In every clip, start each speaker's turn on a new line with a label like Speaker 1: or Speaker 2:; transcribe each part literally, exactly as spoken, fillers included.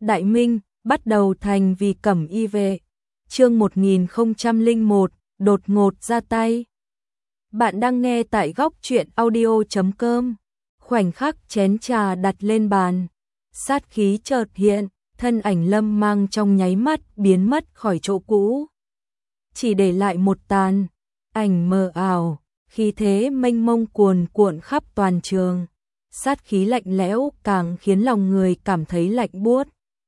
Speaker 1: Đại Minh, bắt đầu thành vì cẩm y vệ. Chương một nghìn không trăm lẻ một, đột ngột ra tay. Bạn đang nghe tại góc truyện audio chấm com. Khoảnh khắc chén trà đặt lên bàn, sát khí chợt hiện, thân ảnh Lâm Mang trong nháy mắt biến mất khỏi chỗ cũ. Chỉ để lại một tàn ảnh mờ ảo, khí thế mênh mông cuồn cuộn khắp toàn trường. Sát khí lạnh lẽo càng khiến lòng người cảm thấy lạnh buốt.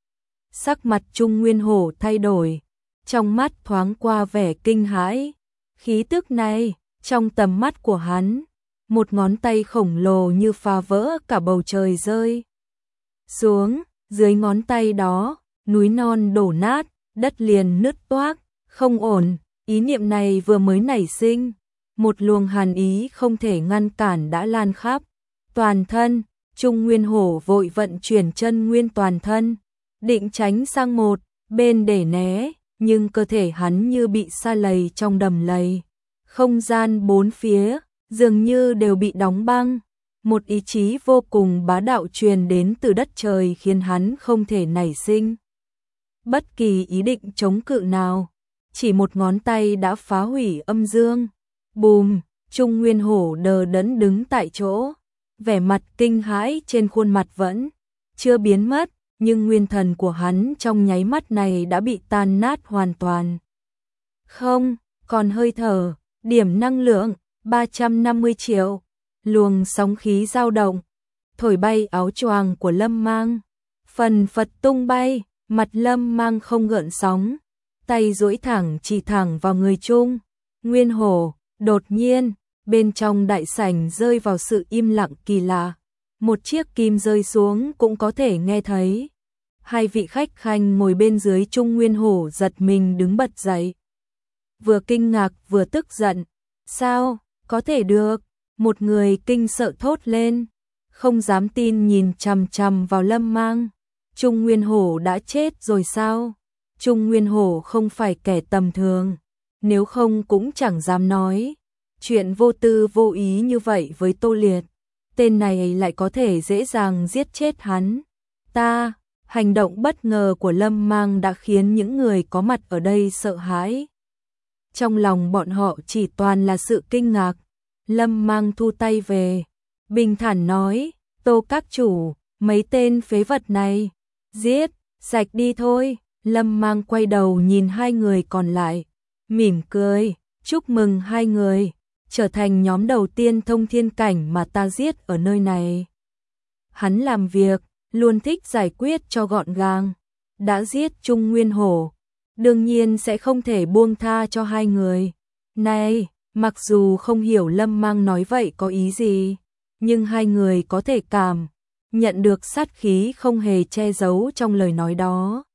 Speaker 1: Sắc mặt Trung Nguyên Hổ thay đổi, trong mắt thoáng qua vẻ kinh hãi. Khí tức này, trong tầm mắt của hắn, một ngón tay khổng lồ như phá vỡ cả bầu trời rơi xuống, dưới ngón tay đó, núi non đổ nát, đất liền nứt toác, không ổn. Ý niệm này vừa mới nảy sinh, một luồng hàn ý không thể ngăn cản đã lan khắp toàn thân. Trung Nguyên Hổ vội vận chuyển chân nguyên toàn thân, định tránh sang một bên để né, nhưng cơ thể hắn như bị sa lầy trong đầm lầy. Không gian bốn phía dường như đều bị đóng băng, một ý chí vô cùng bá đạo truyền đến từ đất trời khiến hắn không thể nảy sinh bất kỳ ý định chống cự nào. Chỉ một ngón tay đã phá hủy âm dương. Bùm, Trung Nguyên Hổ đờ đẫn đứng tại chỗ, vẻ mặt kinh hãi trên khuôn mặt vẫn chưa biến mất, nhưng nguyên thần của hắn trong nháy mắt này đã bị tan nát hoàn toàn. Không, còn hơi thở, điểm năng lượng ba trăm năm mươi triệu, luồng sóng khí dao động, thổi bay áo choàng của Lâm Mang, phần phật tung bay, mặt Lâm Mang không gợn sóng, tay duỗi thẳng chỉ thẳng vào người Trung Nguyên Hổ. Đột nhiên, bên trong đại sảnh rơi vào sự im lặng kỳ lạ. Một chiếc kim rơi xuống cũng có thể nghe thấy. Hai vị khách khanh ngồi bên dưới Trung Nguyên Hổ giật mình đứng bật dậy. Vừa kinh ngạc vừa tức giận. Sao, có thể được? Một người kinh sợ thốt lên, không dám tin nhìn chằm chằm vào Lâm Mang. Trung Nguyên Hổ đã chết rồi sao? Trung Nguyên Hổ không phải kẻ tầm thường, nếu không cũng chẳng dám nói chuyện vô tư vô ý như vậy với Tô Liệt. Tên này lại có thể dễ dàng giết chết hắn. Ta, hành động bất ngờ của Lâm Mang đã khiến những người có mặt ở đây sợ hãi. Trong lòng bọn họ chỉ toàn là sự kinh ngạc. Lâm Mang thu tay về, bình thản nói, Tô các chủ, mấy tên phế vật này, giết, sạch đi thôi. Lâm Mang quay đầu nhìn hai người còn lại, mỉm cười, chúc mừng hai người, trở thành nhóm đầu tiên thông thiên cảnh mà ta giết ở nơi này. Hắn làm việc, luôn thích giải quyết cho gọn gàng, đã giết Trung Nguyên Hổ, đương nhiên sẽ không thể buông tha cho hai người. Này, mặc dù không hiểu Lâm Mang nói vậy có ý gì, nhưng hai người có thể cảm nhận được sát khí không hề che giấu trong lời nói đó.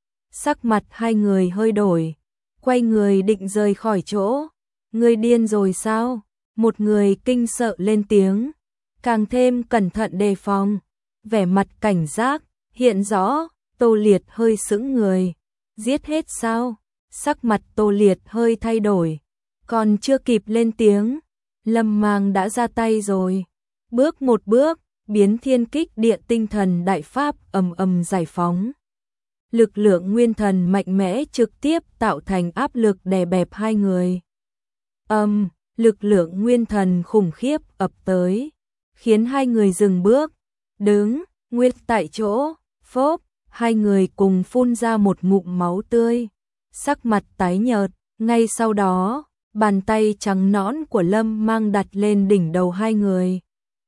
Speaker 1: Sắc mặt hai người hơi đổi, quay người định rời khỏi chỗ. Người điên rồi sao? Một người kinh sợ lên tiếng, càng thêm cẩn thận đề phòng, vẻ mặt cảnh giác hiện rõ. Tô Liệt hơi sững người, giết hết sao? Sắc mặt Tô Liệt hơi thay đổi, còn chưa kịp lên tiếng, Lâm Mang đã ra tay rồi. Bước một bước, biến thiên kích địa tinh thần đại pháp ầm ầm giải phóng. Lực lượng nguyên thần mạnh mẽ trực tiếp tạo thành áp lực đè bẹp hai người. Âm, um, lực lượng nguyên thần khủng khiếp ập tới, khiến hai người dừng bước, đứng nguyên tại chỗ. Phốp, hai người cùng phun ra một ngụm máu tươi, sắc mặt tái nhợt. Ngay sau đó, bàn tay trắng nõn của Lâm Mang đặt lên đỉnh đầu hai người.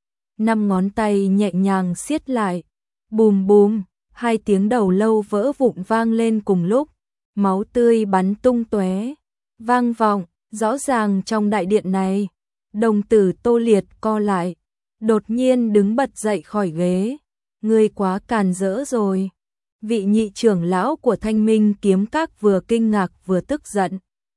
Speaker 1: Năm ngón tay nhẹ nhàng siết lại, bùm bùm. Hai tiếng đầu lâu vỡ vụn vang lên cùng lúc, máu tươi bắn tung tóe, vang vọng, rõ ràng trong đại điện này. Đồng tử Tô Liệt co lại, đột nhiên đứng bật dậy khỏi ghế. Ngươi quá càn rỡ rồi. Vị nhị trưởng lão của Thanh Minh Kiếm Các vừa kinh ngạc vừa tức giận.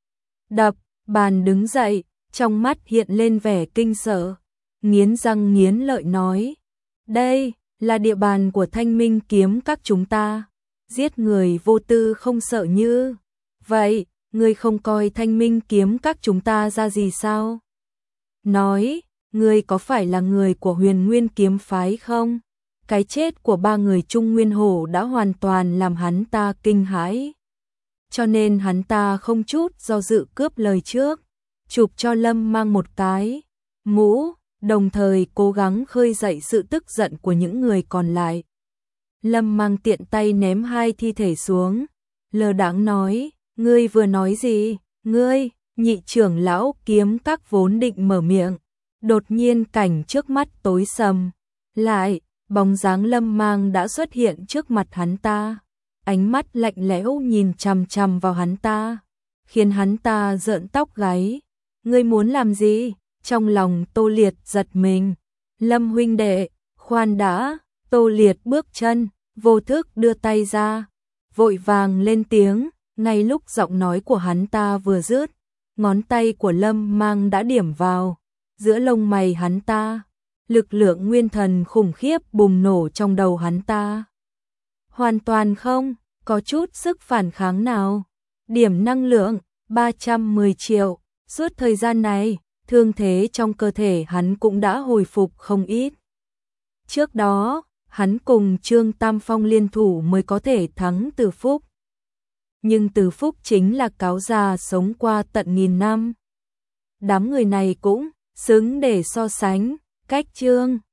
Speaker 1: Đập bàn đứng dậy, trong mắt hiện lên vẻ kinh sợ, nghiến răng nghiến lợi nói, đây là địa bàn của Thanh Minh Kiếm Các chúng ta, giết người vô tư không sợ như vậy, ngươi không coi Thanh Minh Kiếm Các chúng ta ra gì sao? Nói, ngươi có phải là người của Huyền Nguyên Kiếm Phái không? Cái chết của ba người Trung Nguyên Hổ đã hoàn toàn làm hắn ta kinh hãi. Cho nên hắn ta không chút do dự cướp lời trước, chụp cho Lâm Mang một cái mũ, đồng thời cố gắng khơi dậy sự tức giận của những người còn lại. Lâm Mang tiện tay ném hai thi thể xuống, lơ đãng nói, ngươi vừa nói gì, ngươi, nhị trưởng lão Kiếm Các vốn định mở miệng, đột nhiên cảnh trước mắt tối sầm, lại, bóng dáng Lâm Mang đã xuất hiện trước mặt hắn ta, ánh mắt lạnh lẽo nhìn chằm chằm vào hắn ta, khiến hắn ta rợn tóc gáy. Ngươi muốn làm gì? Trong lòng Tô Liệt giật mình. Lâm huynh đệ, khoan đã. Tô Liệt bước chân, vô thức đưa tay ra, vội vàng lên tiếng. Ngay lúc giọng nói của hắn ta vừa dứt, ngón tay của Lâm Mang đã điểm vào giữa lông mày hắn ta. Lực lượng nguyên thần khủng khiếp bùng nổ trong đầu hắn ta. Hoàn toàn không có chút sức phản kháng nào. Điểm năng lượng ba trăm mười triệu. Suốt thời gian này, thương thế trong cơ thể hắn cũng đã hồi phục không ít. Trước đó, hắn cùng Trương Tam Phong liên thủ mới có thể thắng Từ Phúc. Nhưng Từ Phúc chính là cáo già sống qua tận nghìn năm. Đám người này cũng xứng để so sánh, cách Trương